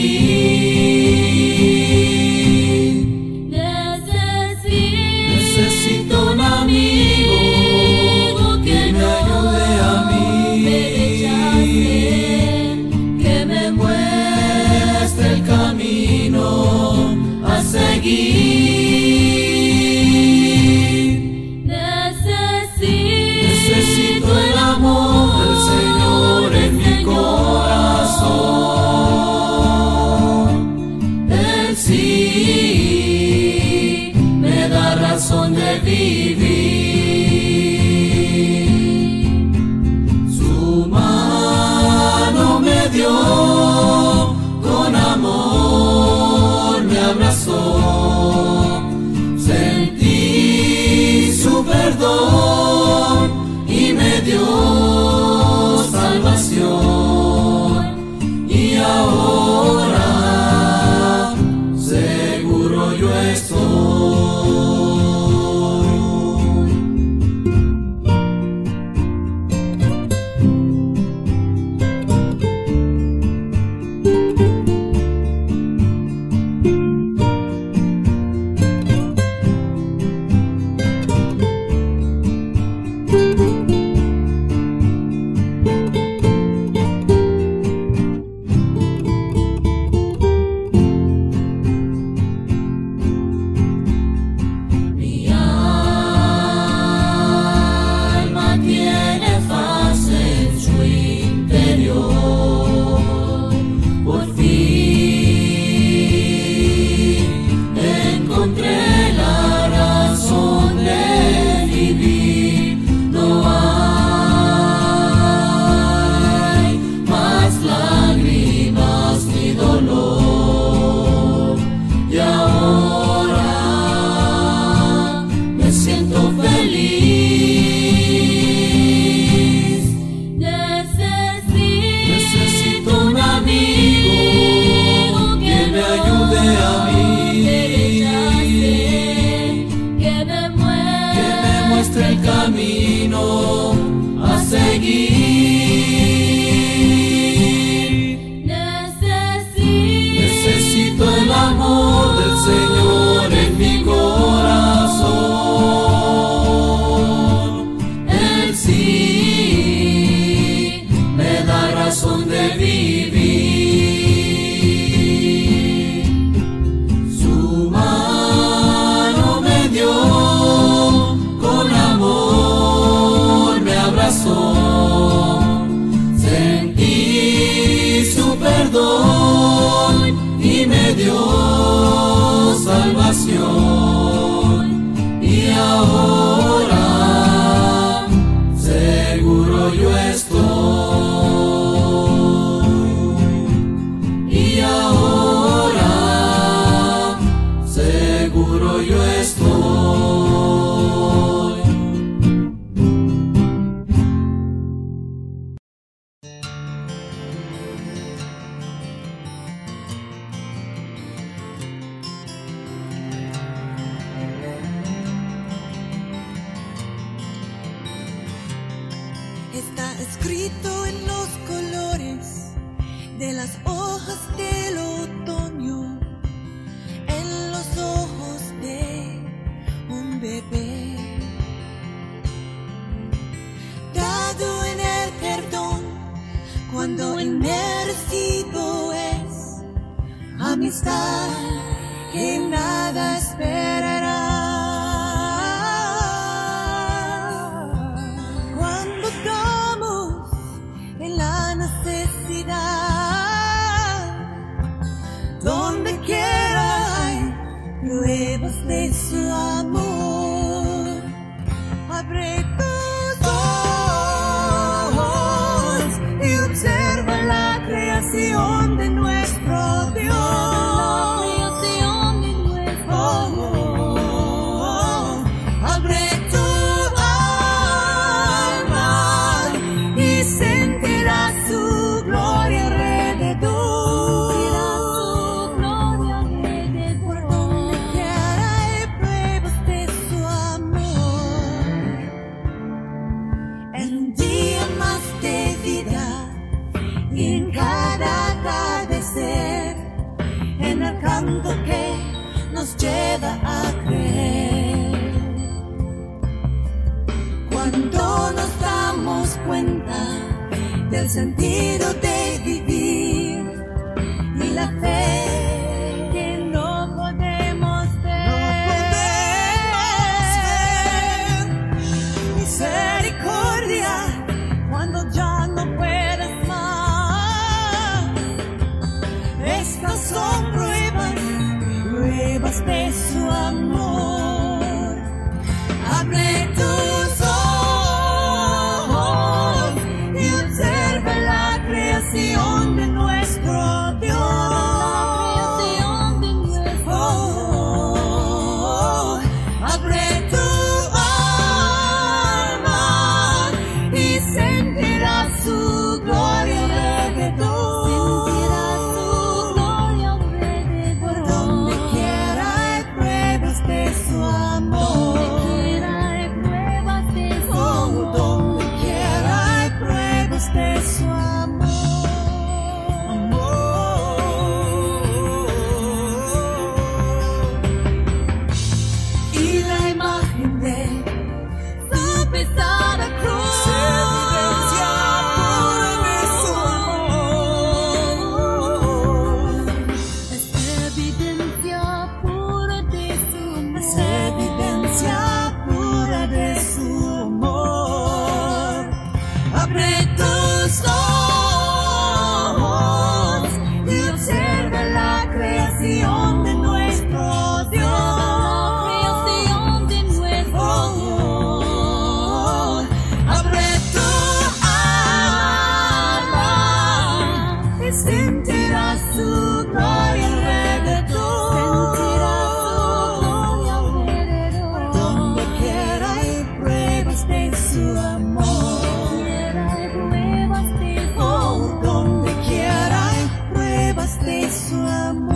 Necesito un amigo que me ayude a mí, que me muestre el camino a seguir. Necesito el amor del Señor en mi corazón. Él sí me da razón de vivir. Su mano me dio, con amor me abrazó. Sentí su perdón y me dio salvación. Y ahora seguro yo estoy. El camino a seguir. Necesito el amor del Señor en mi corazón. Él sí me da razón de vivir. Su mano me dio, sentí su perdón y me dio salvación. Y ahora seguro yo estoy. Y ahora seguro yo estoy. Está escrito en los colores de las hojas del otoño, en los ojos de un bebé, dado en el perdón cuando inmerecido es amistad que nada esperará. Donde quiera hay pruebas de su amor. Abre tus ojos y observa la creación de nuestro Dios. Abre tu alma y sentirás su gloria. lleva a creer. Cuando nos damos cuenta del sentido de vivir y la fe que no podemos ver. Misericordia cuando ya no puedes más. Estas son pruebas de su amor. Abre tus ojos y observa la creación de nuestro Dios. Abre tu alma y sentirás su gloria alrededor. Por donde quiera hay pruebas de su amor. Donde quiera hay pruebas de su amor. Y la imagen de su pesada cruz es evidencia pura de su amor. Es evidencia pura de su amor. Abre tus ojos y observa la creación de nuestro Dios. Abre tu alma y sentirás su gloria alrededor. Donde quiera hay pruebas de su amor. Donde quiera hay pruebas de su amor.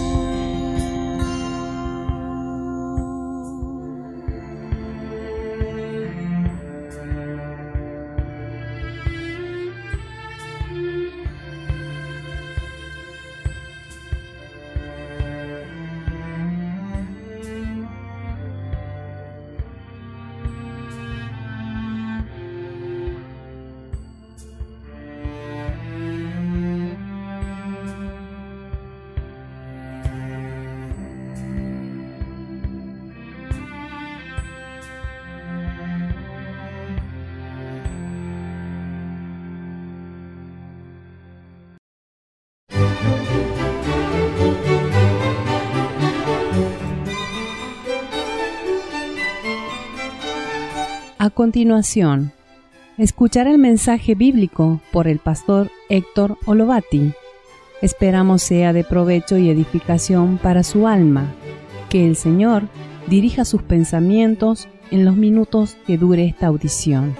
A continuación, escuchar el mensaje bíblico por el pastor Héctor Olovati. Esperamos sea de provecho y edificación para su alma. Que el Señor dirija sus pensamientos en los minutos que dure esta audición.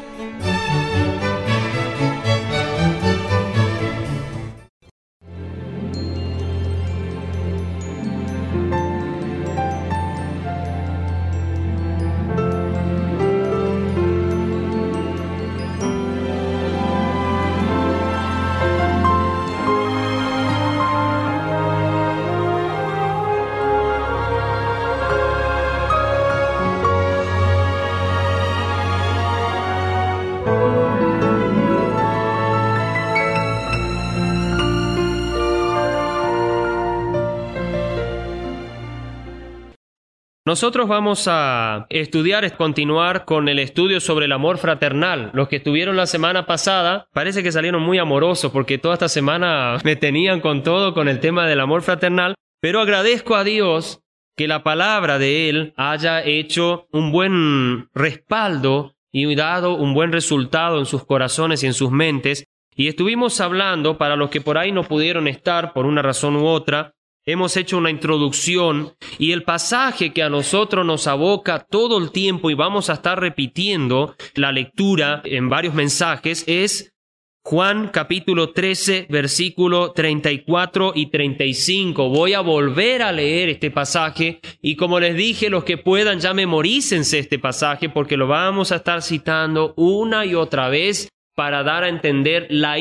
Nosotros vamos a continuar con el estudio sobre el amor fraternal. Los que estuvieron la semana pasada parece que salieron muy amorosos porque toda esta semana me tenían con todo con el tema del amor fraternal, pero agradezco a Dios que la palabra de Él haya hecho un buen respaldo y dado un buen resultado en sus corazones y en sus mentes. Y estuvimos hablando, para los que por ahí no pudieron estar por una razón u otra, hemos hecho una introducción y el pasaje que a nosotros nos aboca todo el tiempo y vamos a estar repitiendo la lectura en varios mensajes es Juan capítulo 13, versículo 34 y 35. Voy a volver a leer este pasaje y como les dije, los que puedan ya memorícense este pasaje porque lo vamos a estar citando una y otra vez para dar a entender la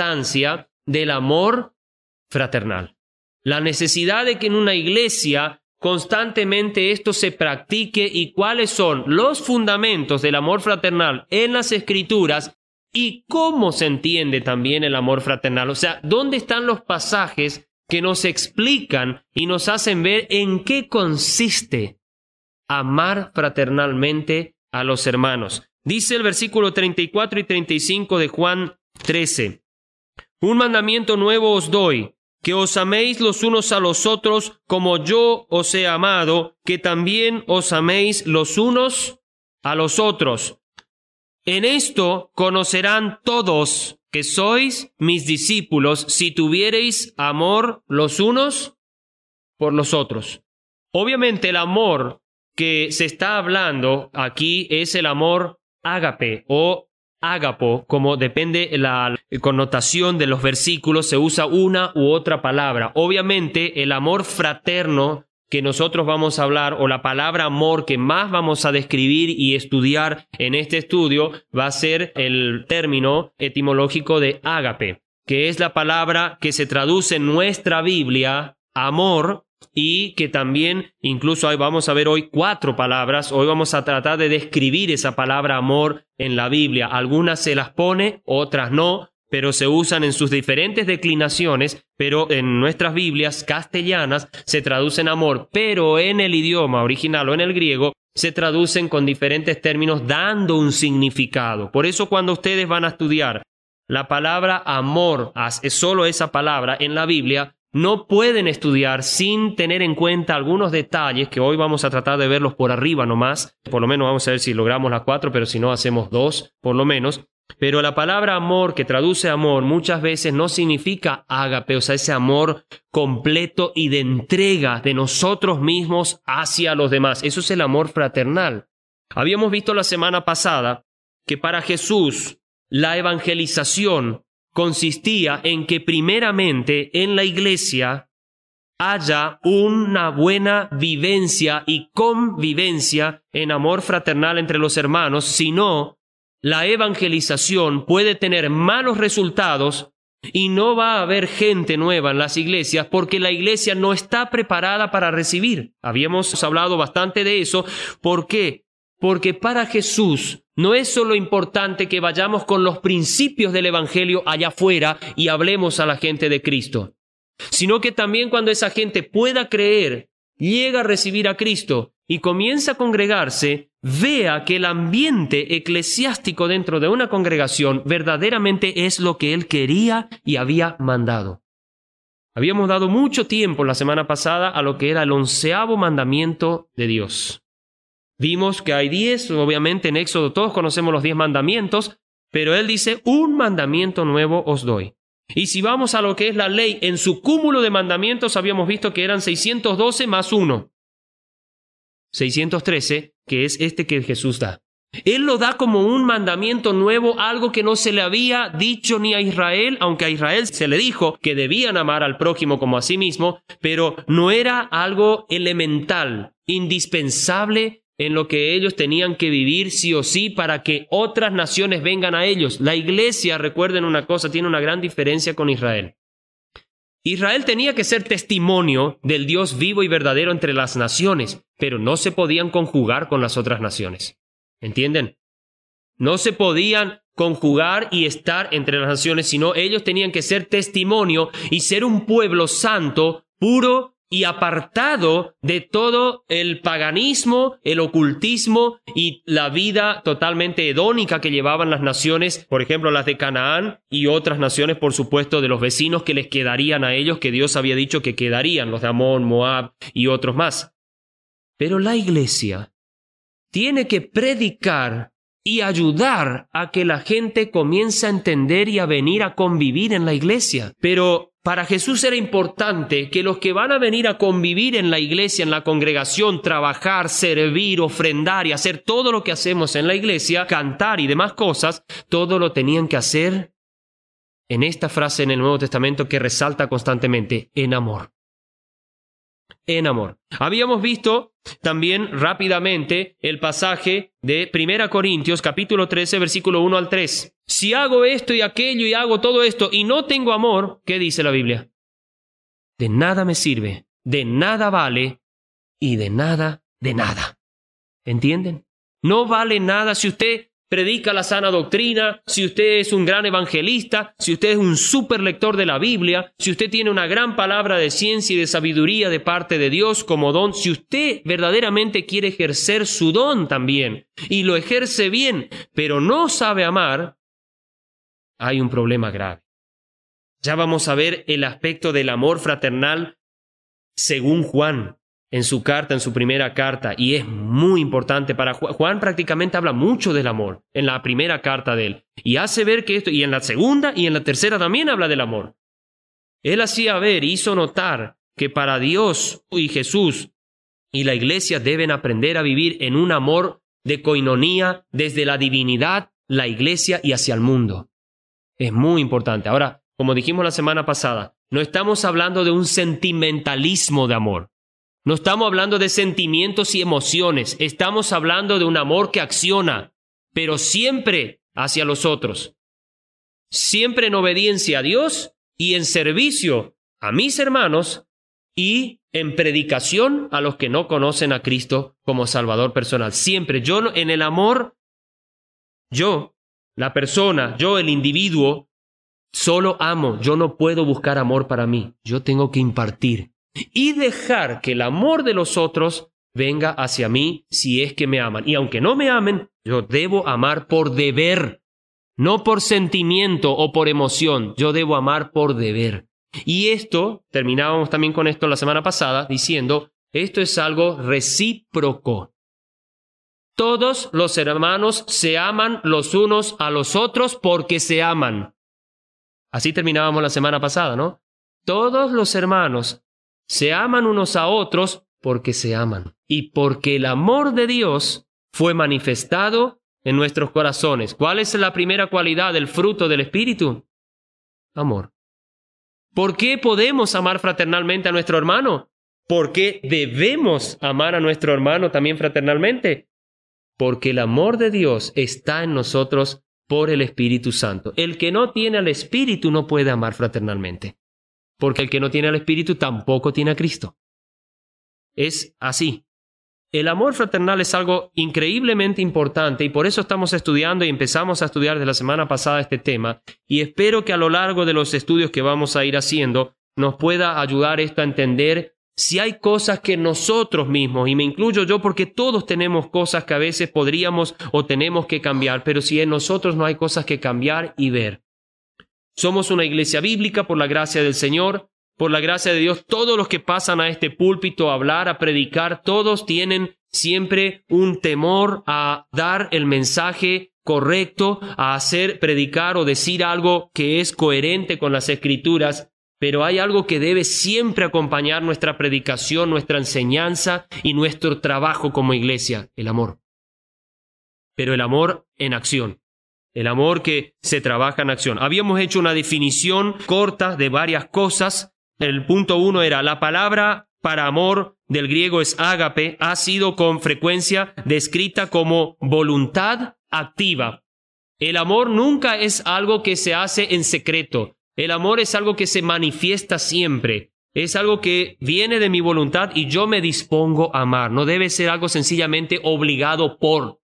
importancia del amor fraternal. La necesidad de que en una iglesia constantemente esto se practique y cuáles son los fundamentos del amor fraternal en las Escrituras y cómo se entiende también el amor fraternal. O sea, ¿dónde están los pasajes que nos explican y nos hacen ver en qué consiste amar fraternalmente a los hermanos? Dice el versículo 34 y 35 de Juan 13. Un mandamiento nuevo os doy, que os améis los unos a los otros como yo os he amado, que también os améis los unos a los otros. En esto conocerán todos que sois mis discípulos si tuviereis amor los unos por los otros. Obviamente el amor que se está hablando aquí es el amor ágape o ágapo, como depende la connotación de los versículos, se usa una u otra palabra. Obviamente el amor fraterno que nosotros vamos a hablar, o la palabra amor que más vamos a describir y estudiar en este estudio, va a ser el término etimológico de ágape, que es la palabra que se traduce en nuestra Biblia, amor, y que también, incluso vamos a ver hoy 4 palabras. Hoy vamos a tratar de describir esa palabra amor en la Biblia. Algunas se las pone, otras no, pero se usan en sus diferentes declinaciones, pero en nuestras Biblias castellanas se traducen amor, pero en el idioma original o en el griego se traducen con diferentes términos dando un significado. Por eso cuando ustedes van a estudiar la palabra amor, es solo esa palabra en la Biblia, no pueden estudiar sin tener en cuenta algunos detalles que hoy vamos a tratar de verlos por arriba nomás. Por lo menos vamos a ver si logramos las 4, pero si no hacemos 2 por lo menos. Pero la palabra amor, que traduce amor, muchas veces no significa ágape, o sea, ese amor completo y de entrega de nosotros mismos hacia los demás. Eso es el amor fraternal. Habíamos visto la semana pasada que para Jesús la evangelización consistía en que primeramente en la iglesia haya una buena vivencia y convivencia en amor fraternal entre los hermanos. Si no, la evangelización puede tener malos resultados y no va a haber gente nueva en las iglesias porque la iglesia no está preparada para recibir. Habíamos hablado bastante de eso. ¿Por qué? Porque para Jesús no es solo importante que vayamos con los principios del Evangelio allá afuera y hablemos a la gente de Cristo, sino que también cuando esa gente pueda creer, llega a recibir a Cristo y comienza a congregarse, vea que el ambiente eclesiástico dentro de una congregación verdaderamente es lo que Él quería y había mandado. Habíamos dado mucho tiempo la semana pasada a lo que era el 11º mandamiento de Dios. Vimos que hay 10, obviamente en Éxodo todos conocemos los 10 mandamientos, pero Él dice, un mandamiento nuevo os doy. Y si vamos a lo que es la ley, en su cúmulo de mandamientos habíamos visto que eran 612 más 1. 613, que es este que Jesús da. Él lo da como un mandamiento nuevo, algo que no se le había dicho ni a Israel, aunque a Israel se le dijo que debían amar al prójimo como a sí mismo, pero no era algo elemental, indispensable en lo que ellos tenían que vivir sí o sí para que otras naciones vengan a ellos. La iglesia, recuerden una cosa, tiene una gran diferencia con Israel. Israel tenía que ser testimonio del Dios vivo y verdadero entre las naciones, pero no se podían conjugar con las otras naciones. ¿Entienden? No se podían conjugar y estar entre las naciones, sino ellos tenían que ser testimonio y ser un pueblo santo, puro y apartado de todo el paganismo, el ocultismo y la vida totalmente hedónica que llevaban las naciones, por ejemplo las de Canaán y otras naciones, por supuesto, de los vecinos que les quedarían a ellos, que Dios había dicho que quedarían, los de Amón, Moab y otros más. Pero la iglesia tiene que predicar y ayudar a que la gente comience a entender y a venir a convivir en la iglesia. Pero para Jesús era importante que los que van a venir a convivir en la iglesia, en la congregación, trabajar, servir, ofrendar y hacer todo lo que hacemos en la iglesia, cantar y demás cosas, todo lo tenían que hacer en esta frase en el Nuevo Testamento que resalta constantemente, en amor. En amor. Habíamos visto también rápidamente el pasaje de 1 Corintios capítulo 13 versículo 1 al 3. Si hago esto y aquello y hago todo esto y no tengo amor, ¿qué dice la Biblia? De nada me sirve, de nada vale y de nada. ¿Entienden? No vale nada si usted predica la sana doctrina, si usted es un gran evangelista, si usted es un super lector de la Biblia, si usted tiene una gran palabra de ciencia y de sabiduría de parte de Dios como don, si usted verdaderamente quiere ejercer su don también y lo ejerce bien, pero no sabe amar, hay un problema grave. Ya vamos a ver el aspecto del amor fraternal según Juan en su carta, en su primera carta, y es muy importante para Juan. Juan prácticamente habla mucho del amor en la primera carta de él, y hace ver que esto, y en la segunda y en la tercera también habla del amor. Él hacía ver, hizo notar que para Dios y Jesús y la iglesia deben aprender a vivir en un amor de coinonía desde la divinidad, la iglesia y hacia el mundo. Es muy importante. Ahora, como dijimos la semana pasada, no estamos hablando de un sentimentalismo de amor. No estamos hablando de sentimientos y emociones. Estamos hablando de un amor que acciona, pero siempre hacia los otros. Siempre en obediencia a Dios y en servicio a mis hermanos y en predicación a los que no conocen a Cristo como Salvador personal. Siempre yo en el amor, la persona, el individuo, solo amo. Yo no puedo buscar amor para mí. Yo tengo que impartir y dejar que el amor de los otros venga hacia mí si es que me aman. Y aunque no me amen, yo debo amar por deber, no por sentimiento o por emoción. Yo debo amar por deber. Y esto, terminábamos también con esto la semana pasada, diciendo, esto es algo recíproco. Todos los hermanos se aman los unos a los otros porque se aman. Así terminábamos la semana pasada, ¿no? Todos los hermanos se aman unos a otros porque se aman. Y porque el amor de Dios fue manifestado en nuestros corazones. ¿Cuál es la primera cualidad del fruto del Espíritu? Amor. ¿Por qué podemos amar fraternalmente a nuestro hermano? ¿Por qué debemos amar a nuestro hermano también fraternalmente? Porque el amor de Dios está en nosotros por el Espíritu Santo. El que no tiene al Espíritu no puede amar fraternalmente. Porque el que no tiene al Espíritu tampoco tiene a Cristo. Es así. El amor fraternal es algo increíblemente importante y por eso estamos estudiando y empezamos a estudiar desde la semana pasada este tema, y espero que a lo largo de los estudios que vamos a ir haciendo nos pueda ayudar esto a entender si hay cosas que nosotros mismos, y me incluyo yo porque todos tenemos cosas que a veces podríamos o tenemos que cambiar, pero si en nosotros no hay cosas que cambiar y ver. Somos una iglesia bíblica por la gracia del Señor, por la gracia de Dios. Todos los que pasan a este púlpito a hablar, a predicar, todos tienen siempre un temor a dar el mensaje correcto, a hacer, predicar o decir algo que es coherente con las Escrituras. Pero hay algo que debe siempre acompañar nuestra predicación, nuestra enseñanza y nuestro trabajo como iglesia: el amor. Pero el amor en acción. El amor que se trabaja en acción. Habíamos hecho una definición corta de varias cosas. El punto 1 era la palabra para amor del griego es ágape, ha sido con frecuencia descrita como voluntad activa. El amor nunca es algo que se hace en secreto. El amor es algo que se manifiesta siempre. Es algo que viene de mi voluntad y yo me dispongo a amar. No debe ser algo sencillamente obligado por.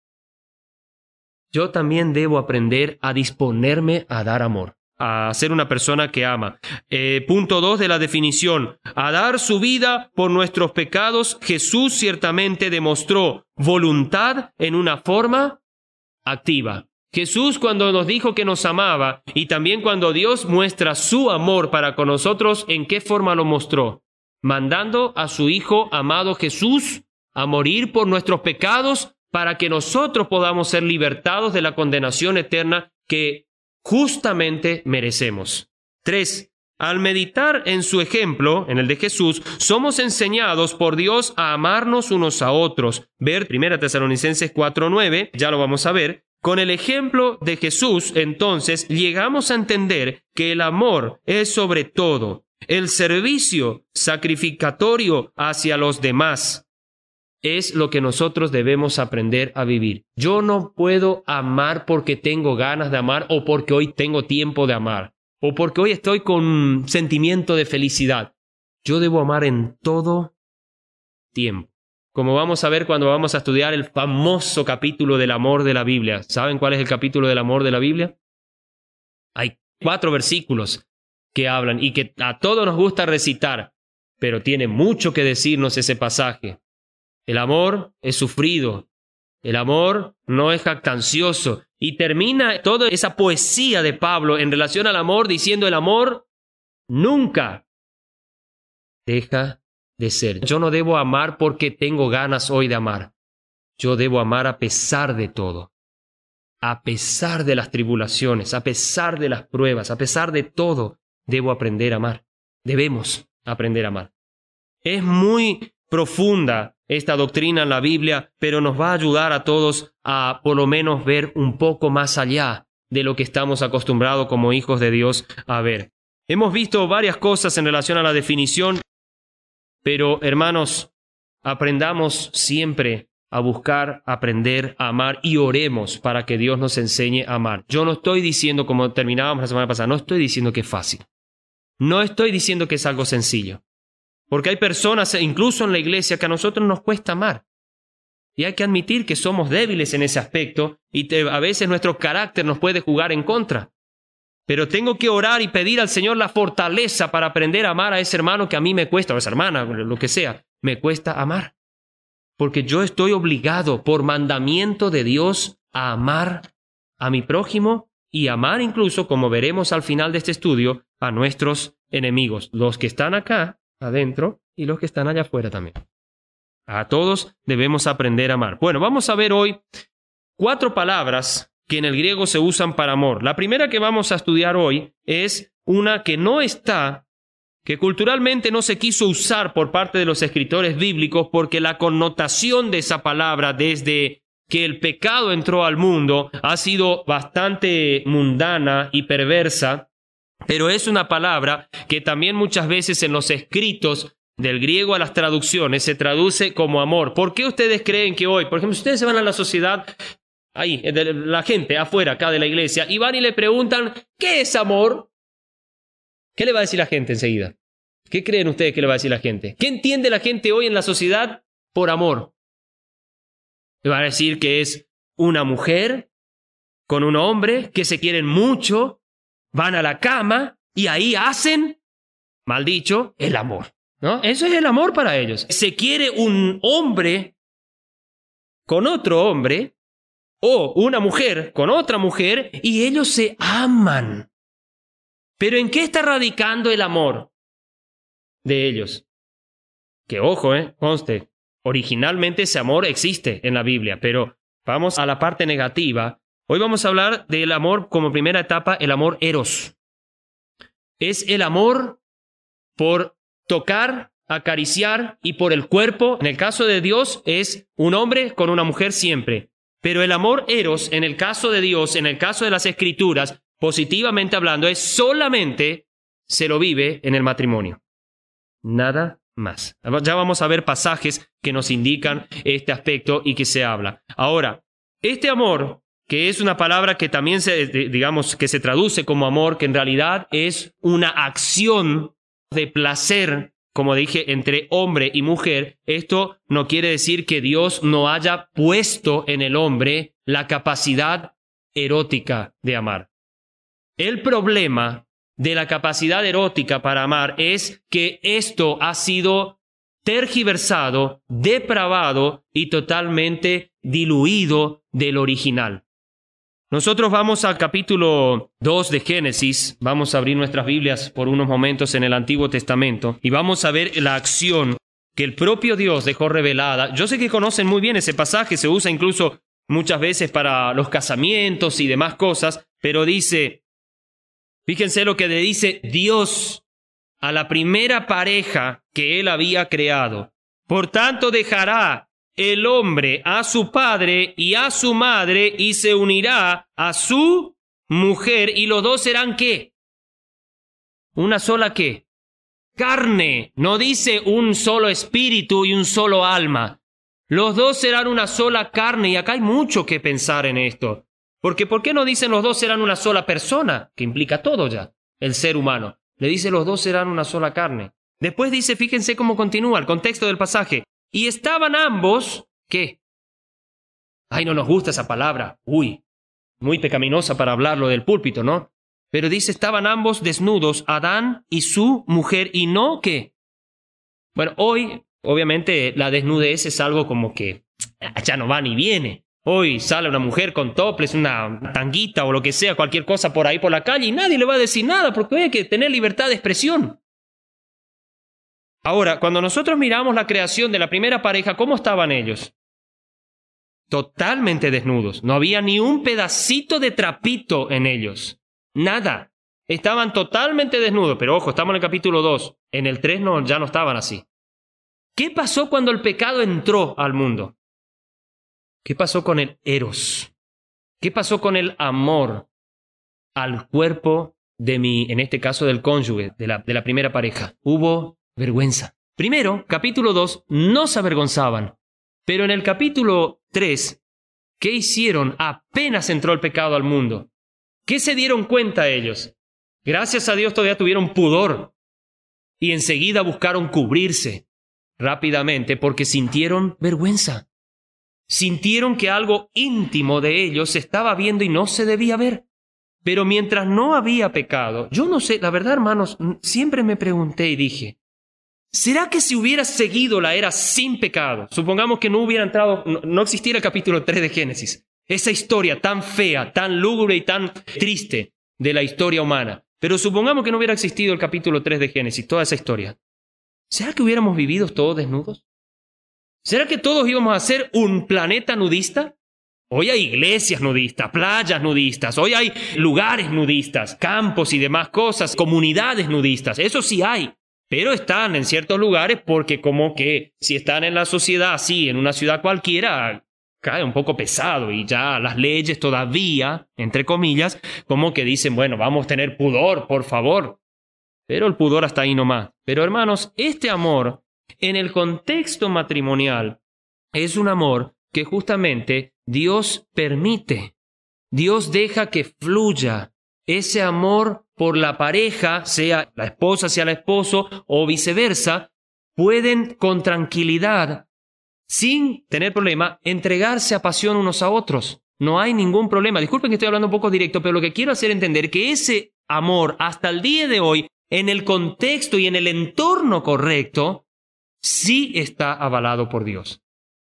Yo también debo aprender a disponerme a dar amor, a ser una persona que ama. Punto 2 de la definición. A dar su vida por nuestros pecados, Jesús ciertamente demostró voluntad en una forma activa. Jesús, cuando nos dijo que nos amaba, y también cuando Dios muestra su amor para con nosotros, ¿en qué forma lo mostró? Mandando a su Hijo amado Jesús a morir por nuestros pecados para que nosotros podamos ser libertados de la condenación eterna que justamente merecemos. 3. Al meditar en su ejemplo, en el de Jesús, somos enseñados por Dios a amarnos unos a otros. Ver 1 Tesalonicenses 4:9, ya lo vamos a ver. Con el ejemplo de Jesús, entonces, llegamos a entender que el amor es sobre todo el servicio sacrificatorio hacia los demás. Es lo que nosotros debemos aprender a vivir. Yo no puedo amar porque tengo ganas de amar o porque hoy tengo tiempo de amar o porque hoy estoy con sentimiento de felicidad. Yo debo amar en todo tiempo. como vamos a ver cuando vamos a estudiar el famoso capítulo del amor de la Biblia. ¿Saben cuál es el capítulo del amor de la Biblia? Hay 4 versículos que hablan y que a todos nos gusta recitar, pero tiene mucho que decirnos ese pasaje. El amor es sufrido, el amor no es jactancioso, y termina toda esa poesía de Pablo en relación al amor diciendo: el amor nunca deja de ser. Yo no debo amar porque tengo ganas hoy de amar. Yo debo amar a pesar de todo. A pesar de las tribulaciones, a pesar de las pruebas, a pesar de todo, debo aprender a amar. Debemos aprender a amar. Es muy profunda esta doctrina en la Biblia, pero nos va a ayudar a todos a por lo menos ver un poco más allá de lo que estamos acostumbrados como hijos de Dios a ver. Hemos visto varias cosas en relación a la definición, pero hermanos, aprendamos siempre a buscar, aprender a amar y oremos para que Dios nos enseñe a amar. Yo no estoy diciendo, como terminábamos la semana pasada, no estoy diciendo que es fácil. No estoy diciendo que es algo sencillo. Porque hay personas, incluso en la iglesia, que a nosotros nos cuesta amar. Y hay que admitir que somos débiles en ese aspecto y a veces nuestro carácter nos puede jugar en contra. Pero tengo que orar y pedir al Señor la fortaleza para aprender a amar a ese hermano que a mí me cuesta, o a esa hermana, lo que sea, me cuesta amar. Porque yo estoy obligado por mandamiento de Dios a amar a mi prójimo y amar incluso, como veremos al final de este estudio, a nuestros enemigos, los que están acá adentro y los que están allá afuera también. A todos debemos aprender a amar. Bueno, vamos a ver hoy 4 palabras que en el griego se usan para amor. La primera que vamos a estudiar hoy es una que no está, que culturalmente no se quiso usar por parte de los escritores bíblicos porque la connotación de esa palabra desde que el pecado entró al mundo ha sido bastante mundana y perversa. Pero es una palabra que también muchas veces en los escritos del griego a las traducciones se traduce como amor. ¿Por qué ustedes creen que hoy, por ejemplo, si ustedes se van a la sociedad, ahí, la gente afuera acá de la iglesia, y van y le preguntan, ¿qué es amor? ¿Qué le va a decir la gente enseguida? ¿Qué creen ustedes que le va a decir la gente? ¿Qué entiende la gente hoy en la sociedad por amor? Le va a decir que es una mujer con un hombre que se quieren mucho, van a la cama y ahí hacen, mal dicho, el amor, ¿no? Eso es el amor para ellos. Se quiere un hombre con otro hombre o una mujer con otra mujer y ellos se aman. Pero ¿en qué está radicando el amor de ellos? Que ojo, conste, originalmente ese amor existe en la Biblia, pero vamos a la parte negativa. Hoy vamos a hablar del amor como primera etapa, el amor eros. Es el amor por tocar, acariciar y por el cuerpo. En el caso de Dios es un hombre con una mujer siempre. Pero el amor eros, en el caso de Dios, en el caso de las Escrituras, positivamente hablando, es solamente se lo vive en el matrimonio. Nada más. Ya vamos a ver pasajes que nos indican este aspecto y que se habla. Ahora, este amor, que es una palabra que también que se traduce como amor, que en realidad es una acción de placer, como dije, entre hombre y mujer. Esto no quiere decir que Dios no haya puesto en el hombre la capacidad erótica de amar. El problema de la capacidad erótica para amar es que esto ha sido tergiversado, depravado y totalmente diluido del original. Nosotros vamos al capítulo 2 de Génesis, vamos a abrir nuestras Biblias por unos momentos en el Antiguo Testamento y vamos a ver la acción que el propio Dios dejó revelada. Yo sé que conocen muy bien ese pasaje, se usa incluso muchas veces para los casamientos y demás cosas, pero dice, fíjense lo que le dice Dios a la primera pareja que Él había creado. Por tanto dejará el hombre a su padre y a su madre y se unirá a su mujer y los dos serán ¿qué? Una sola ¿qué? Carne. No dice un solo espíritu y un solo alma. Los dos serán una sola carne y acá hay mucho que pensar en esto. Porque ¿por qué no dicen los dos serán una sola persona? Que implica todo ya, el ser humano. Le dice los dos serán una sola carne. Después dice, fíjense cómo continúa el contexto del pasaje. Y estaban ambos, ¿qué? Ay, no nos gusta esa palabra. Uy, muy pecaminosa para hablarlo del púlpito, ¿no? Pero dice, estaban ambos desnudos, Adán y su mujer, y no, ¿qué? Bueno, hoy, obviamente, la desnudez es algo como que ya no va ni viene. Hoy sale una mujer con toples, una tanguita o lo que sea, cualquier cosa por ahí por la calle, y nadie le va a decir nada, porque hoy hay que tener libertad de expresión. Ahora, cuando nosotros miramos la creación de la primera pareja, ¿cómo estaban ellos? Totalmente desnudos. No había ni un pedacito de trapito en ellos. Nada. Estaban totalmente desnudos. Pero ojo, estamos en el capítulo 2. En el 3 ya no estaban así. ¿Qué pasó cuando el pecado entró al mundo? ¿Qué pasó con el eros? ¿Qué pasó con el amor al cuerpo de en este caso del cónyuge, de la primera pareja? Hubo vergüenza. Primero, capítulo 2, no se avergonzaban. Pero en el capítulo 3, ¿qué hicieron apenas entró el pecado al mundo? ¿Qué se dieron cuenta ellos? Gracias a Dios todavía tuvieron pudor. Y enseguida buscaron cubrirse rápidamente porque sintieron vergüenza. Sintieron que algo íntimo de ellos se estaba viendo y no se debía ver. Pero mientras no había pecado, yo no sé, la verdad, hermanos, siempre me pregunté y dije, ¿será que si hubiera seguido la era sin pecado, supongamos que no hubiera entrado, no existiera el capítulo 3 de Génesis, esa historia tan fea, tan lúgubre y tan triste de la historia humana, pero supongamos que no hubiera existido el capítulo 3 de Génesis, toda esa historia, ¿será que hubiéramos vivido todos desnudos? ¿Será que todos íbamos a ser un planeta nudista? Hoy hay iglesias nudistas, playas nudistas, hoy hay lugares nudistas, campos y demás cosas, comunidades nudistas, eso sí hay. Pero están en ciertos lugares porque como que si están en la sociedad así, en una ciudad cualquiera, cae un poco pesado y ya las leyes todavía, entre comillas, como que dicen, bueno, vamos a tener pudor, por favor. Pero el pudor hasta ahí nomás. Pero hermanos, este amor en el contexto matrimonial es un amor que justamente Dios permite. Dios deja que fluya ese amor por la pareja, sea la esposa hacia el esposo o viceversa, pueden con tranquilidad, sin tener problema, entregarse a pasión unos a otros. No hay ningún problema. Disculpen que estoy hablando un poco directo, pero lo que quiero hacer entender es que ese amor, hasta el día de hoy, en el contexto y en el entorno correcto, sí está avalado por Dios.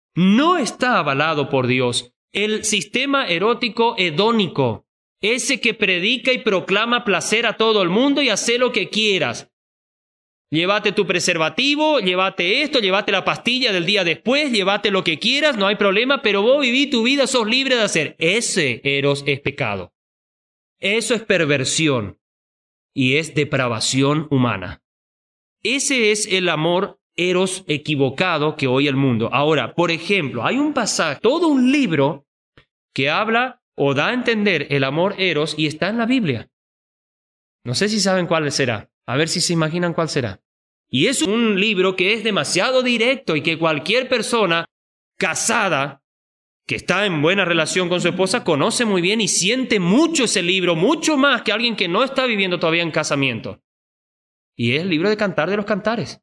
No está avalado por Dios el sistema erótico hedónico, ese que predica y proclama placer a todo el mundo y hace lo que quieras. Llévate tu preservativo, llévate esto, llévate la pastilla del día después, llévate lo que quieras, no hay problema, pero vos viví tu vida, sos libre de hacer. Ese eros es pecado. Eso es perversión y es depravación humana. Ese es el amor eros equivocado que hoy el mundo. Ahora, por ejemplo, hay un pasaje, todo un libro que habla o da a entender el amor eros y está en la Biblia. No sé si saben cuál será. A ver si se imaginan cuál será. Y es un libro que es demasiado directo y que cualquier persona casada que está en buena relación con su esposa conoce muy bien y siente mucho ese libro, mucho más que alguien que no está viviendo todavía en casamiento. Y es el libro de Cantar de los Cantares.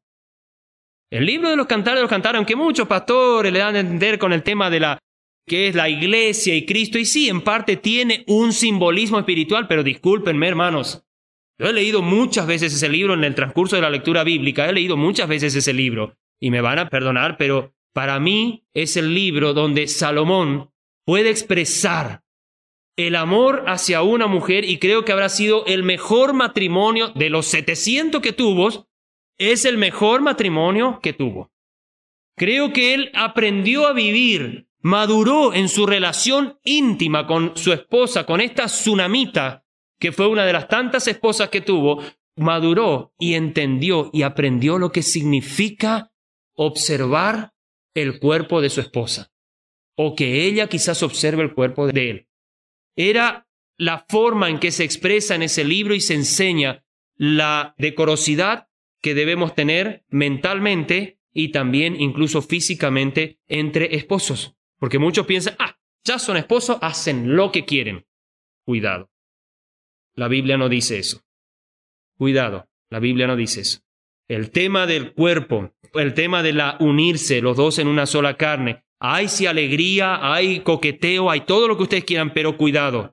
El libro de los Cantares, aunque muchos pastores le dan a entender con el tema de que es la iglesia y Cristo, y sí, en parte tiene un simbolismo espiritual, pero discúlpenme, hermanos, yo he leído muchas veces ese libro en el transcurso de la lectura bíblica, he leído muchas veces ese libro, y me van a perdonar, pero para mí es el libro donde Salomón puede expresar el amor hacia una mujer, y creo que habrá sido el mejor matrimonio de los 700 que tuvo. Es el mejor matrimonio que tuvo. Creo que él aprendió a vivir, maduró en su relación íntima con su esposa, con esta tsunamita, que fue una de las tantas esposas que tuvo, maduró y entendió y aprendió lo que significa observar el cuerpo de su esposa, o que ella quizás observe el cuerpo de él. Era la forma en que se expresa en ese libro y se enseña la decorosidad que debemos tener mentalmente y también incluso físicamente entre esposos. Porque muchos piensan, ya son esposos, hacen lo que quieren. Cuidado. La Biblia no dice eso. Cuidado, la Biblia no dice eso. El tema del cuerpo el tema de la unirse, los dos en una sola carne. Hay sí alegría, hay coqueteo, hay todo lo que ustedes quieran, pero cuidado.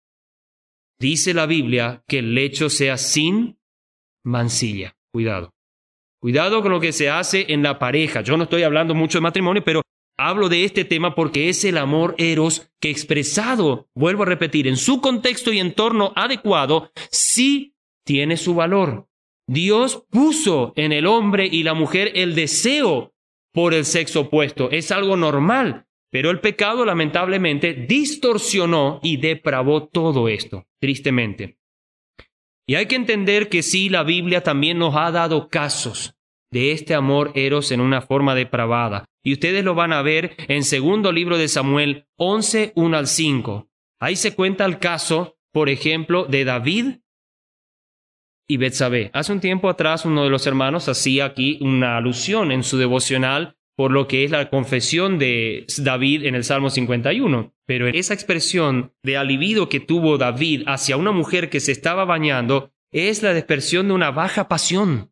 Dice la Biblia que el lecho sea sin mancilla. Cuidado. Cuidado con lo que se hace en la pareja. Yo no estoy hablando mucho de matrimonio, pero hablo de este tema porque es el amor eros que expresado, vuelvo a repetir, en su contexto y entorno adecuado, sí tiene su valor. Dios puso en el hombre y la mujer el deseo por el sexo opuesto. Es algo normal, pero el pecado lamentablemente distorsionó y depravó todo esto, tristemente. Y hay que entender que sí, la Biblia también nos ha dado casos de este amor eros en una forma depravada. Y ustedes lo van a ver en 2 libro de Samuel 11, 1 al 5. Ahí se cuenta el caso, por ejemplo, de David y Betsabé. Hace un tiempo atrás uno de los hermanos hacía aquí una alusión en su devocional por lo que es la confesión de David en el Salmo 51. Pero esa expresión de alivio que tuvo David hacia una mujer que se estaba bañando es la expresión de una baja pasión.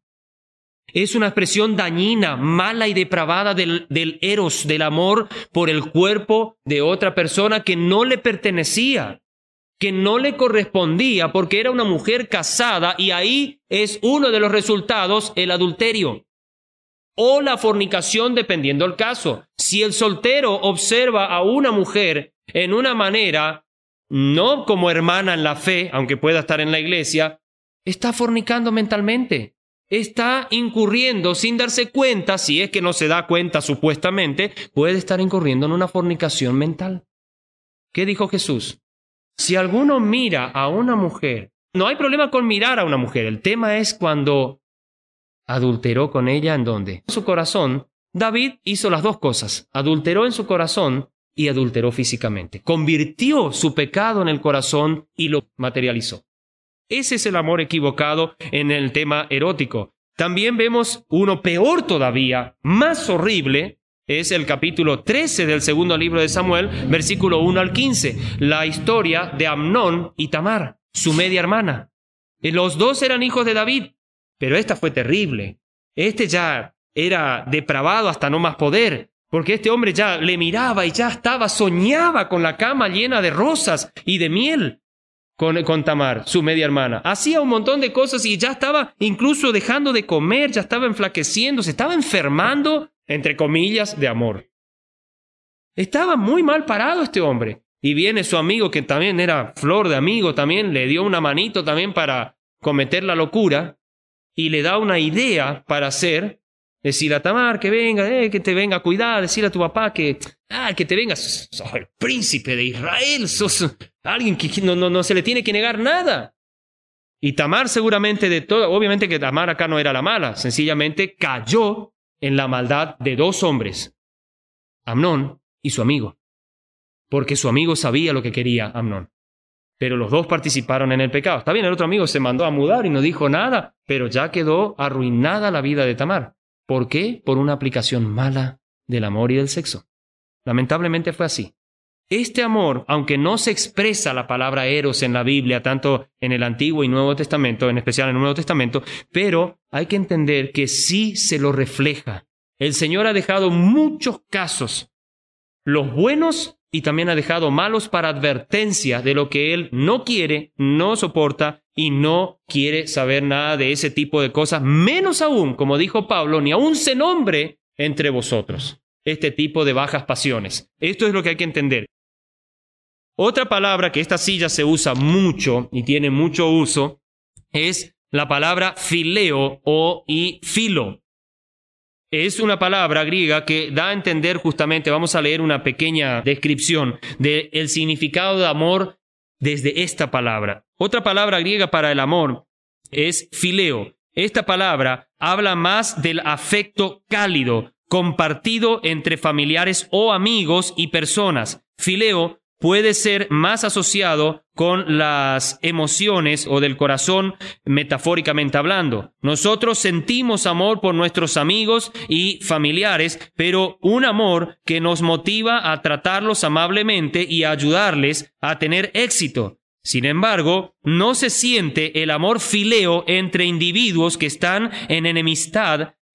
Es una expresión dañina, mala y depravada del eros, del amor por el cuerpo de otra persona que no le pertenecía, que no le correspondía porque era una mujer casada, y ahí es uno de los resultados, el adulterio o la fornicación, dependiendo del caso. Si el soltero observa a una mujer en una manera, no como hermana en la fe, aunque pueda estar en la iglesia, está fornicando mentalmente. Está incurriendo sin darse cuenta, si es que no se da cuenta supuestamente, puede estar incurriendo en una fornicación mental. ¿Qué dijo Jesús? Si alguno mira a una mujer, no hay problema con mirar a una mujer, el tema es cuando adulteró con ella, ¿en dónde? En su corazón. David hizo las dos cosas, adulteró en su corazón y adulteró físicamente. Convirtió su pecado en el corazón y lo materializó. Ese es el amor equivocado en el tema erótico. También vemos uno peor todavía, más horrible, es el capítulo 13 del 2 libro de Samuel, versículo 1 al 15. La historia de Amnón y Tamar, su media hermana. Los dos eran hijos de David, pero esta fue terrible. Este ya era depravado hasta no más poder, porque este hombre ya le miraba y ya soñaba con la cama llena de rosas y de miel. Con Tamar, su media hermana. Hacía un montón de cosas y ya estaba incluso dejando de comer, ya estaba enflaqueciendo, se estaba enfermando, entre comillas, de amor. Estaba muy mal parado este hombre. Y viene su amigo, que también era flor de amigo, también le dio una manito también para cometer la locura y le da una idea para hacer. Decirle a Tamar que te venga a cuidar, decirle a tu papá que te venga, sos el príncipe de Israel, sos alguien que no se le tiene que negar nada. Y Tamar seguramente de todo, obviamente que Tamar acá no era la mala, sencillamente cayó en la maldad de dos hombres, Amnón y su amigo, porque su amigo sabía lo que quería Amnón. Pero los dos participaron en el pecado. Está bien, el otro amigo se mandó a mudar y no dijo nada, pero ya quedó arruinada la vida de Tamar. ¿Por qué? Por una aplicación mala del amor y del sexo. Lamentablemente fue así. Este amor, aunque no se expresa la palabra eros en la Biblia, tanto en el Antiguo y Nuevo Testamento, en especial en el Nuevo Testamento, pero hay que entender que sí se lo refleja. El Señor ha dejado muchos casos, los buenos y también ha dejado malos, para advertencia de lo que Él no quiere, no soporta y no quiere saber nada de ese tipo de cosas, menos aún, como dijo Pablo, ni aún se nombre entre vosotros este tipo de bajas pasiones. Esto es lo que hay que entender. Otra palabra que esta silla se usa mucho y tiene mucho uso es la palabra phileo y philo. Es una palabra griega que da a entender justamente, vamos a leer una pequeña descripción del significado de amor desde esta palabra. Otra palabra griega para el amor es phileo. Esta palabra habla más del afecto cálido, compartido entre familiares o amigos y personas. Phileo puede ser más asociado con las emociones o del corazón, metafóricamente hablando. Nosotros sentimos amor por nuestros amigos y familiares, pero un amor que nos motiva a tratarlos amablemente y a ayudarles a tener éxito. Sin embargo, no se siente el amor phileo entre individuos que están en enemistad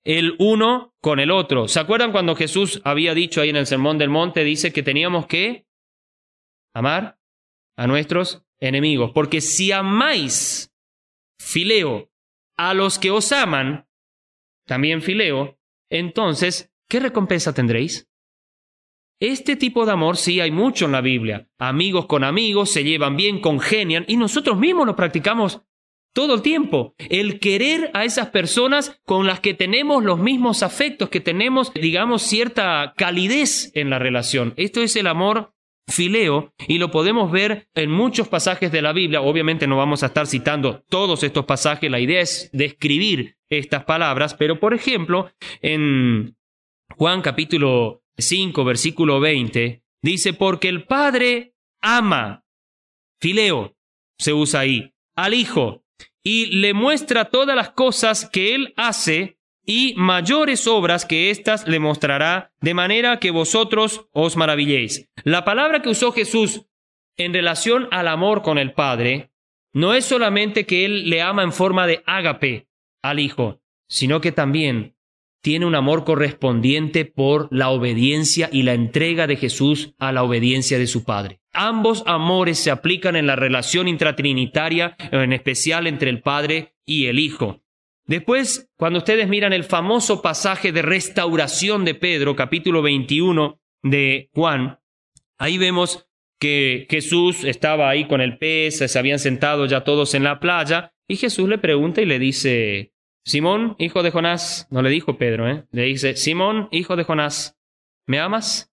el uno con el otro. ¿Se acuerdan cuando Jesús había dicho ahí en el Sermón del Monte, dice que teníamos que amar a nuestros enemigos? Porque si amáis, fileo, a los que os aman, también fileo, entonces, ¿qué recompensa tendréis? Este tipo de amor sí hay mucho en la Biblia. Amigos con amigos, se llevan bien, congenian, y nosotros mismos lo practicamos todo el tiempo. El querer a esas personas con las que tenemos los mismos afectos, que tenemos, digamos, cierta calidez en la relación. Esto es el amor fileo, y lo podemos ver en muchos pasajes de la Biblia. Obviamente no vamos a estar citando todos estos pasajes, la idea es describir estas palabras, pero por ejemplo, en Juan capítulo 5, versículo 20, dice, porque el Padre ama, fileo, se usa ahí, al Hijo, y le muestra todas las cosas que Él hace, y mayores obras que éstas le mostrará, de manera que vosotros os maravilléis. La palabra que usó Jesús en relación al amor con el Padre, no es solamente que Él le ama en forma de ágape al Hijo, sino que también tiene un amor correspondiente por la obediencia y la entrega de Jesús a la obediencia de su Padre. Ambos amores se aplican en la relación intratrinitaria, en especial entre el Padre y el Hijo. Después, cuando ustedes miran el famoso pasaje de restauración de Pedro, capítulo 21 de Juan, ahí vemos que Jesús estaba ahí con el pez, se habían sentado ya todos en la playa, y Jesús le pregunta y le dice, Simón, hijo de Jonás, no le dijo Pedro, le dice, Simón, hijo de Jonás, ¿me amas?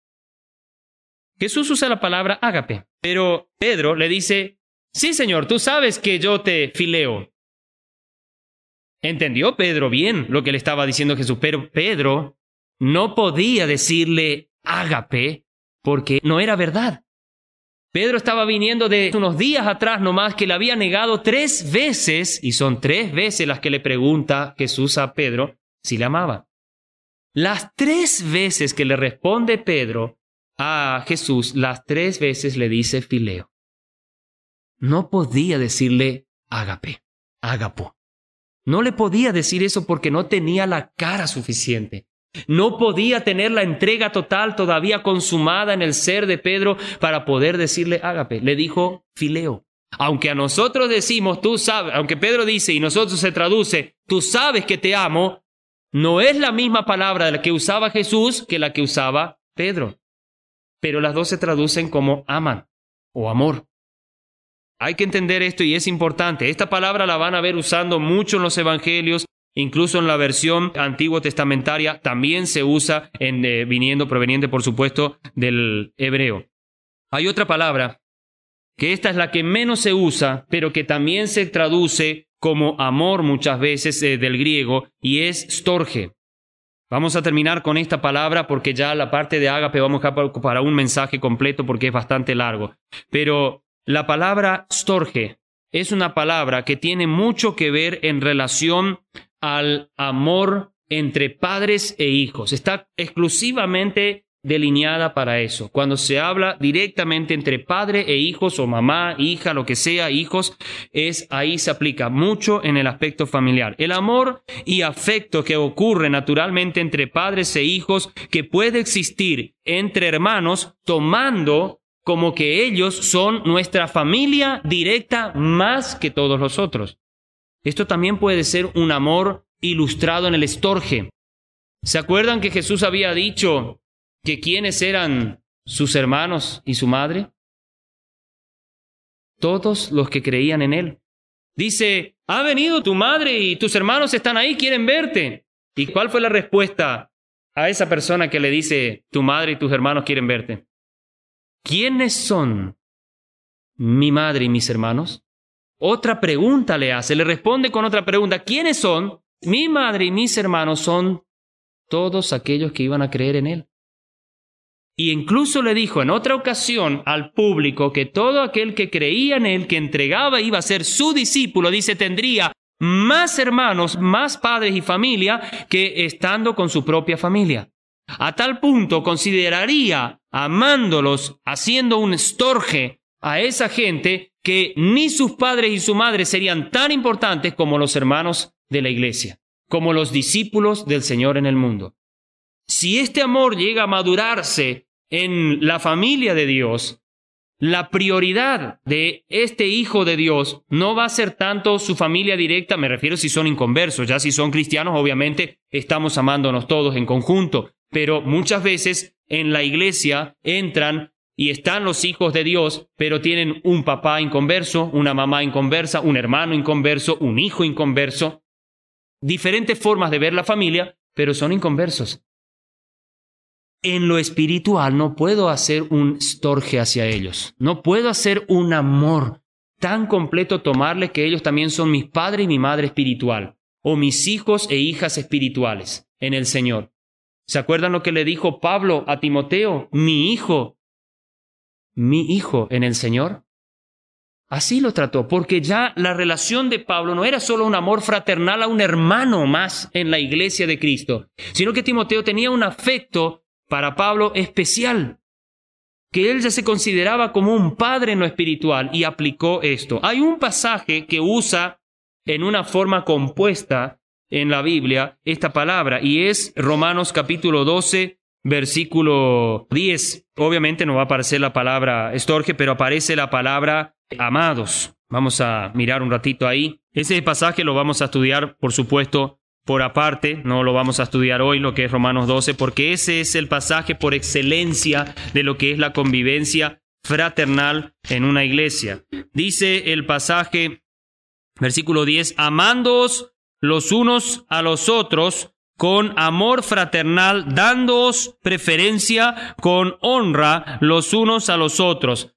Jesús usa la palabra ágape, pero Pedro le dice, sí, Señor, tú sabes que yo te fileo. ¿Entendió Pedro bien lo que le estaba diciendo Jesús? Pero Pedro no podía decirle ágape porque no era verdad. Pedro estaba viniendo de unos días atrás nomás que le había negado 3 veces, y son 3 veces las que le pregunta Jesús a Pedro si le amaba. Las 3 veces que le responde Pedro a Jesús, las 3 veces le dice fileo. No podía decirle ágape, ágapo. No le podía decir eso porque no tenía la cara suficiente. No podía tener la entrega total todavía consumada en el ser de Pedro para poder decirle ágape. Le dijo fileo. Aunque a nosotros decimos, tú sabes, aunque Pedro dice y nosotros se traduce, tú sabes que te amo, no es la misma palabra de la que usaba Jesús que la que usaba Pedro. Pero las dos se traducen como aman o amor. Hay que entender esto y es importante. Esta palabra la van a ver usando mucho en los evangelios, incluso en la versión antiguo testamentaria también se usa proveniente, por supuesto, del hebreo. Hay otra palabra, que esta es la que menos se usa, pero que también se traduce como amor muchas veces del griego, y es storge. Vamos a terminar con esta palabra porque ya la parte de ágape vamos a dejar para un mensaje completo porque es bastante largo. Pero la palabra storge es una palabra que tiene mucho que ver en relación al amor entre padres e hijos. Está exclusivamente delineada para eso. Cuando se habla directamente entre padre e hijos, o mamá, hija, lo que sea, hijos, ahí se aplica mucho en el aspecto familiar. El amor y afecto que ocurre naturalmente entre padres e hijos, que puede existir entre hermanos, tomando como que ellos son nuestra familia directa más que todos los otros. Esto también puede ser un amor ilustrado en el storge. ¿Se acuerdan que Jesús había dicho que quiénes eran sus hermanos y su madre? Todos los que creían en Él. Dice, ha venido tu madre y tus hermanos están ahí, quieren verte. ¿Y cuál fue la respuesta a esa persona que le dice, tu madre y tus hermanos quieren verte? ¿Quiénes son mi madre y mis hermanos? Otra pregunta le hace, le responde con otra pregunta. ¿Quiénes son? Mi madre y mis hermanos son todos aquellos que iban a creer en Él. Y incluso le dijo en otra ocasión al público que todo aquel que creía en Él, que entregaba iba a ser su discípulo, dice, tendría más hermanos, más padres y familia que estando con su propia familia. A tal punto consideraría, amándolos, haciendo un storge a esa gente, que ni sus padres y su madre serían tan importantes como los hermanos de la iglesia. como los discípulos del Señor en el mundo. Si este amor llega a madurarse en la familia de Dios, la prioridad de este hijo de Dios no va a ser tanto su familia directa, me refiero si son inconversos, ya si son cristianos, obviamente estamos amándonos todos en conjunto, pero muchas veces en la iglesia entran y están los hijos de Dios, pero tienen un papá inconverso, una mamá inconversa, un hermano inconverso, un hijo inconverso, diferentes formas de ver la familia, pero son inconversos. En lo espiritual no puedo hacer un storge hacia ellos. No puedo hacer un amor tan completo, tomarles que ellos también son mis padres y mi madre espiritual, o mis hijos e hijas espirituales en el Señor. ¿Se acuerdan lo que le dijo Pablo a Timoteo? Mi hijo en el Señor. Así lo trató, porque ya la relación de Pablo no era solo un amor fraternal a un hermano más en la iglesia de Cristo, sino que Timoteo tenía un afecto para Pablo especial, que él ya se consideraba como un padre en lo espiritual y aplicó esto. Hay un pasaje que usa en una forma compuesta en la Biblia esta palabra y es Romanos capítulo 12, versículo 10. Obviamente no va a aparecer la palabra estorge, pero aparece la palabra amados. Vamos a mirar un ratito ahí. Ese pasaje lo vamos a estudiar, por supuesto, por aparte, no lo vamos a estudiar hoy, lo que es Romanos 12, porque ese es el pasaje por excelencia de lo que es la convivencia fraternal en una iglesia. Dice el pasaje, versículo 10, amándoos los unos a los otros con amor fraternal, dándoos preferencia con honra los unos a los otros.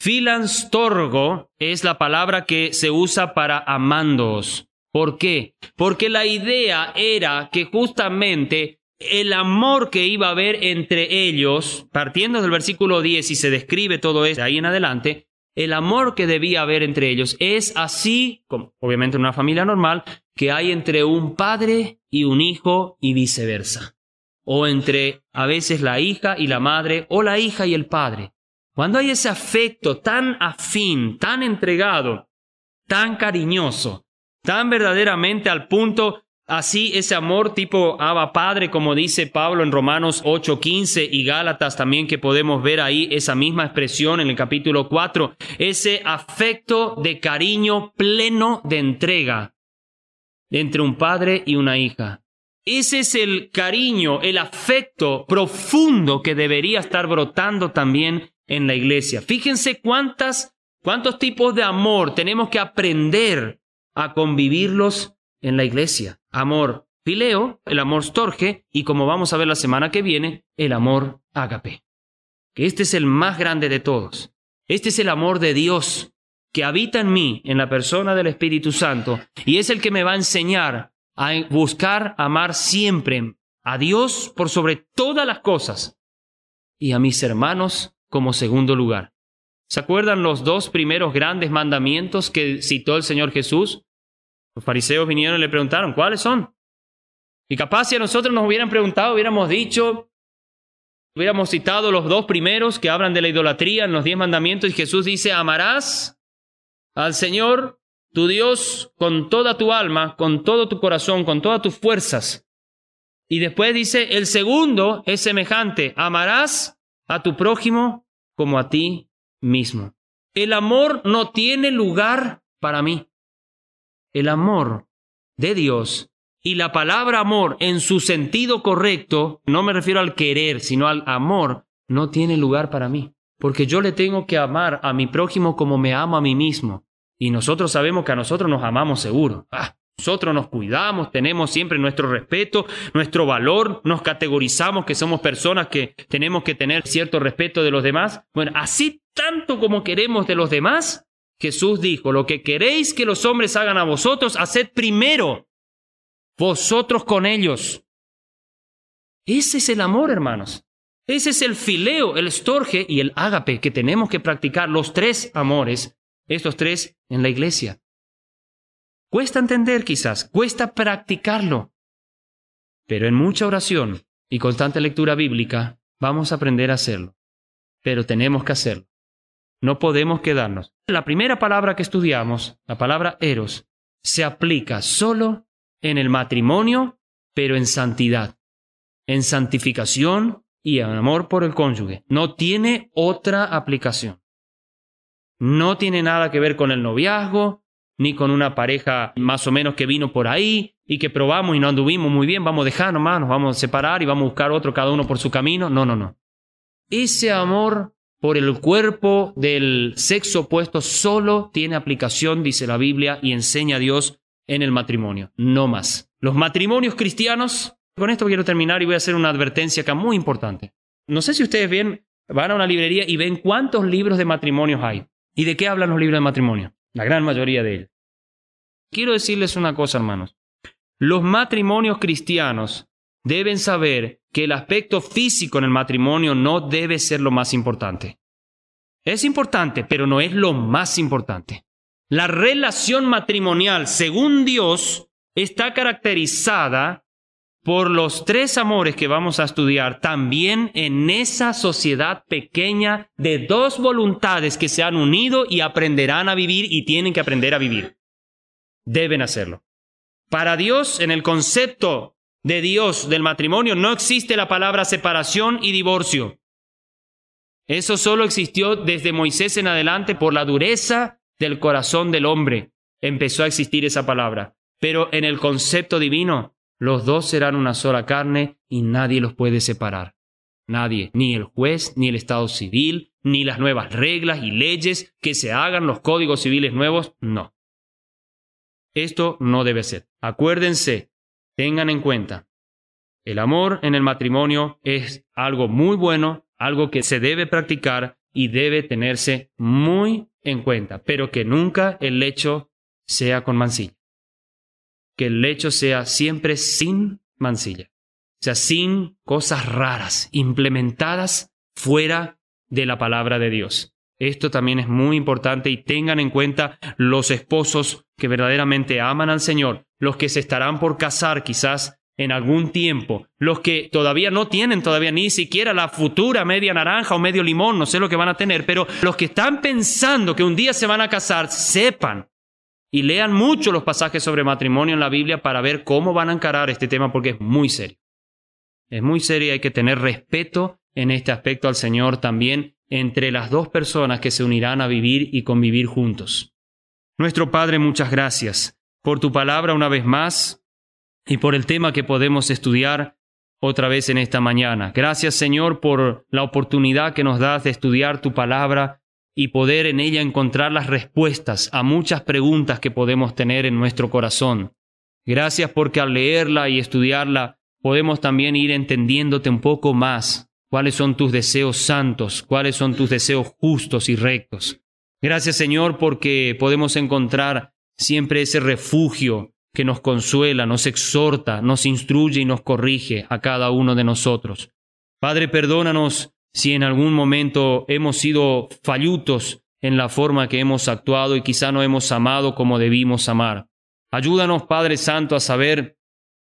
Philanstorgo es la palabra que se usa para amándoos. ¿Por qué? Porque la idea era que justamente el amor que iba a haber entre ellos, partiendo del versículo 10 y se describe todo esto de ahí en adelante, el amor que debía haber entre ellos es así, como obviamente en una familia normal, que hay entre un padre y un hijo y viceversa. O entre a veces la hija y la madre o la hija y el padre. Cuando hay ese afecto tan afín, tan entregado, tan cariñoso, tan verdaderamente al punto, así ese amor tipo Abba Padre, como dice Pablo en Romanos 8:15 y Gálatas también, que podemos ver ahí esa misma expresión en el capítulo 4, ese afecto de cariño pleno de entrega entre un padre y una hija. Ese es el cariño, el afecto profundo que debería estar brotando también en la iglesia. Fíjense cuántos tipos de amor tenemos que aprender a convivirlos en la iglesia. Amor fileo, el amor storge, y como vamos a ver la semana que viene, el amor ágape. Que este es el más grande de todos. Este es el amor de Dios que habita en mí, en la persona del Espíritu Santo, y es el que me va a enseñar a buscar amar siempre a Dios por sobre todas las cosas y a mis hermanos como segundo lugar. ¿Se acuerdan los dos primeros grandes mandamientos que citó el Señor Jesús? Los fariseos vinieron y le preguntaron, ¿cuáles son? Y capaz si a nosotros nos hubieran preguntado, hubiéramos citado los dos primeros que hablan de la idolatría en los 10 mandamientos, y Jesús dice, amarás al Señor tu Dios con toda tu alma, con todo tu corazón, con todas tus fuerzas. Y después dice, el segundo es semejante, amarás a tu prójimo como a ti mismo. El amor no tiene lugar para mí. El amor de Dios y la palabra amor en su sentido correcto, no me refiero al querer, sino al amor, no tiene lugar para mí. Porque yo le tengo que amar a mi prójimo como me amo a mí mismo. Y nosotros sabemos que a nosotros nos amamos seguro. Nosotros nos cuidamos, tenemos siempre nuestro respeto, nuestro valor, nos categorizamos que somos personas que tenemos que tener cierto respeto de los demás. Bueno, así tanto como queremos de los demás, Jesús dijo, lo que queréis que los hombres hagan a vosotros, haced primero vosotros con ellos. Ese es el amor, hermanos. Ese es el fileo, el storge y el ágape que tenemos que practicar, los 3 amores, estos 3 en la iglesia. Cuesta entender quizás, cuesta practicarlo, pero en mucha oración y constante lectura bíblica vamos a aprender a hacerlo. Pero tenemos que hacerlo. No podemos quedarnos. La primera palabra que estudiamos, la palabra eros, se aplica solo en el matrimonio, pero en santidad, en santificación y en amor por el cónyuge. No tiene otra aplicación. No tiene nada que ver con el noviazgo, ni con una pareja más o menos que vino por ahí y que probamos y no anduvimos muy bien, vamos a dejar nomás, nos vamos a separar y vamos a buscar otro, cada uno por su camino. No. Ese amor por el cuerpo del sexo opuesto solo tiene aplicación, dice la Biblia, y enseña a Dios en el matrimonio, no más. Los matrimonios cristianos, con esto quiero terminar y voy a hacer una advertencia acá muy importante. No sé si ustedes van a una librería y ven cuántos libros de matrimonios hay. ¿Y de qué hablan los libros de matrimonio? La gran mayoría de ellos. Quiero decirles una cosa, hermanos. Los matrimonios cristianos deben saber que el aspecto físico en el matrimonio no debe ser lo más importante. Es importante, pero no es lo más importante. La relación matrimonial, según Dios, está caracterizada por los 3 amores que vamos a estudiar también en esa sociedad pequeña de 2 voluntades que se han unido y aprenderán a vivir y tienen que aprender a vivir. Deben hacerlo. Para Dios, en el concepto de Dios del matrimonio, no existe la palabra separación y divorcio. Eso solo existió desde Moisés en adelante por la dureza del corazón del hombre. Empezó a existir esa palabra. Pero en el concepto divino, los 2 serán una sola carne y nadie los puede separar. Nadie, ni el juez, ni el Estado civil, ni las nuevas reglas y leyes que se hagan, los códigos civiles nuevos, no. Esto no debe ser. Acuérdense, tengan en cuenta, el amor en el matrimonio es algo muy bueno, algo que se debe practicar y debe tenerse muy en cuenta, pero que nunca el lecho sea con mancilla. Que el lecho sea siempre sin mancilla. O sea, sin cosas raras, implementadas fuera de la palabra de Dios. Esto también es muy importante y tengan en cuenta los esposos que verdaderamente aman al Señor, los que se estarán por casar quizás en algún tiempo, los que todavía no tienen todavía ni siquiera la futura media naranja o medio limón, no sé lo que van a tener, pero los que están pensando que un día se van a casar, sepan y lean mucho los pasajes sobre matrimonio en la Biblia para ver cómo van a encarar este tema porque es muy serio. Es muy serio y hay que tener respeto en este aspecto al Señor también entre las 2 personas que se unirán a vivir y convivir juntos. Nuestro Padre, muchas gracias por tu palabra una vez más y por el tema que podemos estudiar otra vez en esta mañana. Gracias, Señor, por la oportunidad que nos das de estudiar tu palabra y poder en ella encontrar las respuestas a muchas preguntas que podemos tener en nuestro corazón. Gracias porque al leerla y estudiarla podemos también ir entendiéndote un poco más. ¿Cuáles son tus deseos santos? ¿Cuáles son tus deseos justos y rectos? Gracias, Señor, porque podemos encontrar siempre ese refugio que nos consuela, nos exhorta, nos instruye y nos corrige a cada uno de nosotros. Padre, perdónanos si en algún momento hemos sido fallutos en la forma que hemos actuado y quizá no hemos amado como debimos amar. Ayúdanos, Padre Santo, a saber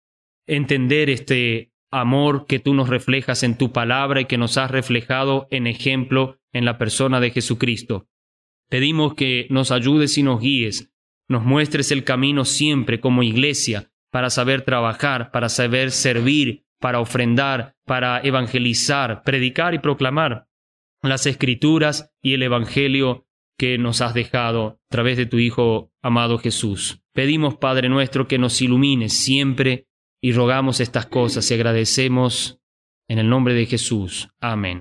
entender este amor que tú nos reflejas en tu palabra y que nos has reflejado en ejemplo en la persona de Jesucristo. Pedimos que nos ayudes y nos guíes, nos muestres el camino siempre como iglesia para saber trabajar, para saber servir, para ofrendar, para evangelizar, predicar y proclamar las Escrituras y el Evangelio que nos has dejado a través de tu Hijo amado Jesús. Pedimos, Padre nuestro, que nos ilumines siempre y rogamos estas cosas y agradecemos en el nombre de Jesús. Amén.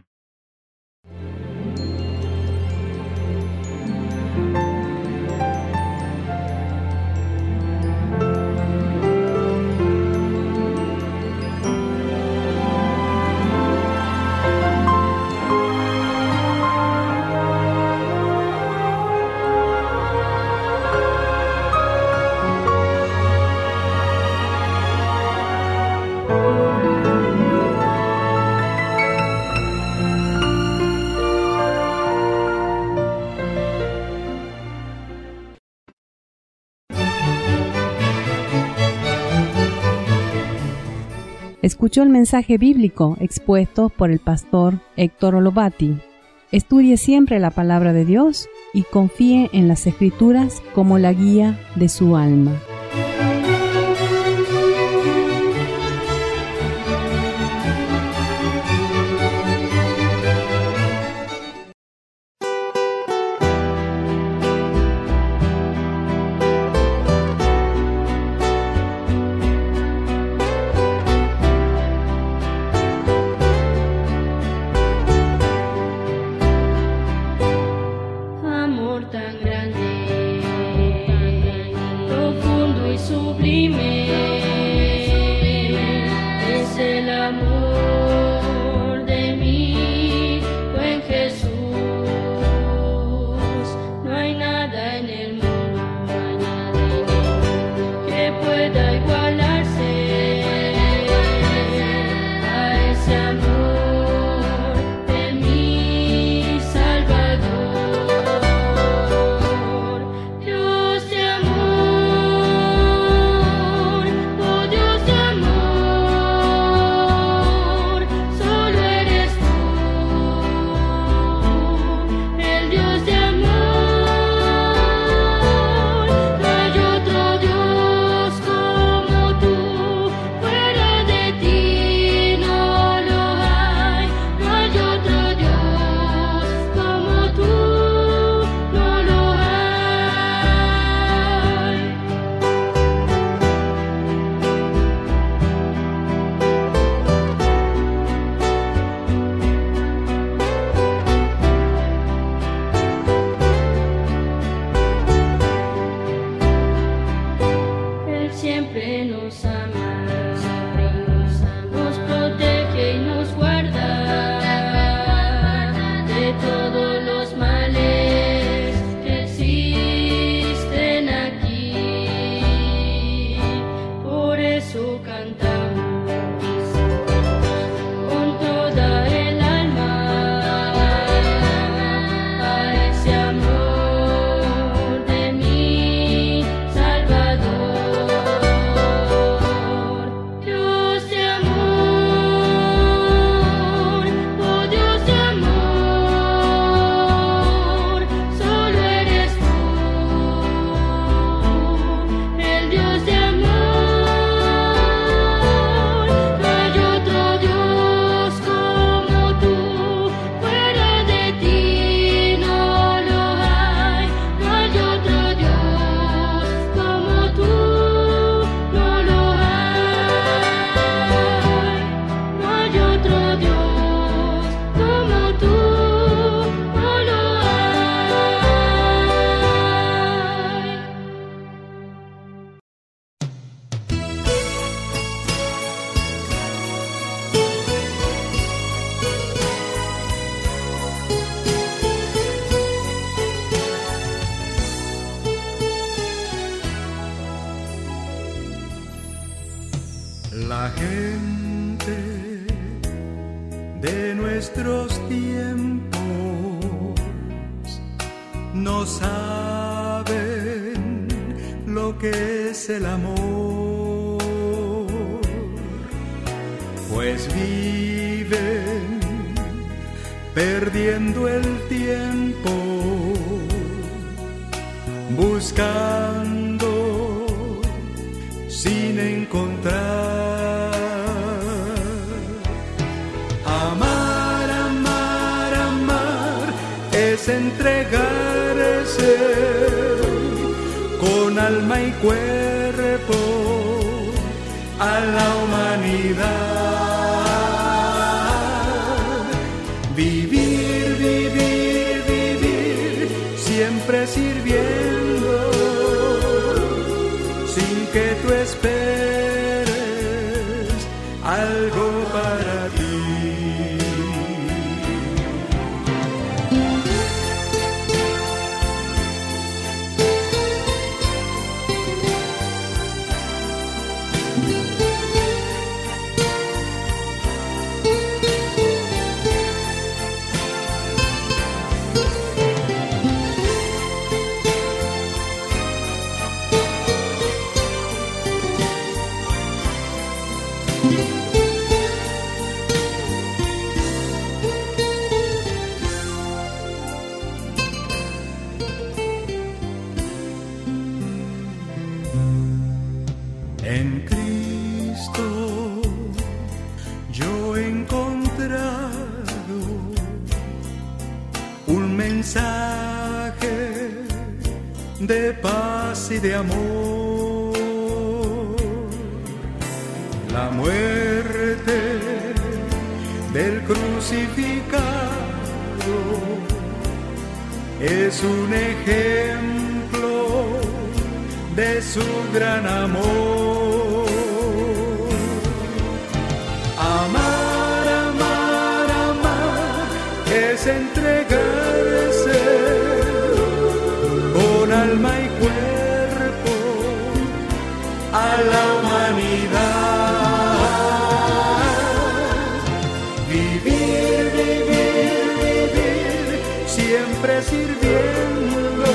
Escuchó el mensaje bíblico expuesto por el pastor Héctor Olovati. Estudie siempre la palabra de Dios y confíe en las Escrituras como la guía de su alma. La gente de nuestros tiempos no saben lo que es el amor, pues viven perdiendo el tiempo, buscando sin encontrar. Amar, amar, amar es entregarse con alma y cuerpo a la humanidad. Vivir, vivir, vivir, siempre sirviendo, sin que tú esperes algo para ti. En Cristo yo he encontrado un mensaje de paz y de amor. La muerte del crucificado es un ejemplo de su gran amor. Amar, amar, amar es entregarse con alma y cuerpo a la humanidad. Vivir, vivir, vivir, siempre sirviendo,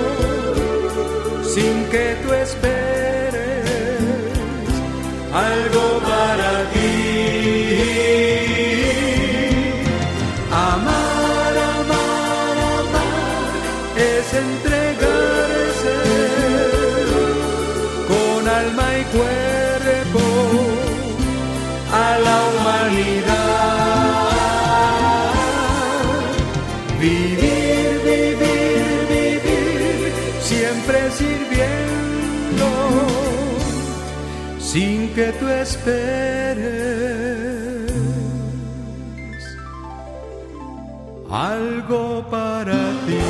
sin que tú esperes algo para ti. Amar, amar, amar es entregarse con alma y cuerpo a la humanidad. Vivir, vivir, vivir, siempre sirviendo, sin que tú esperes algo para ti.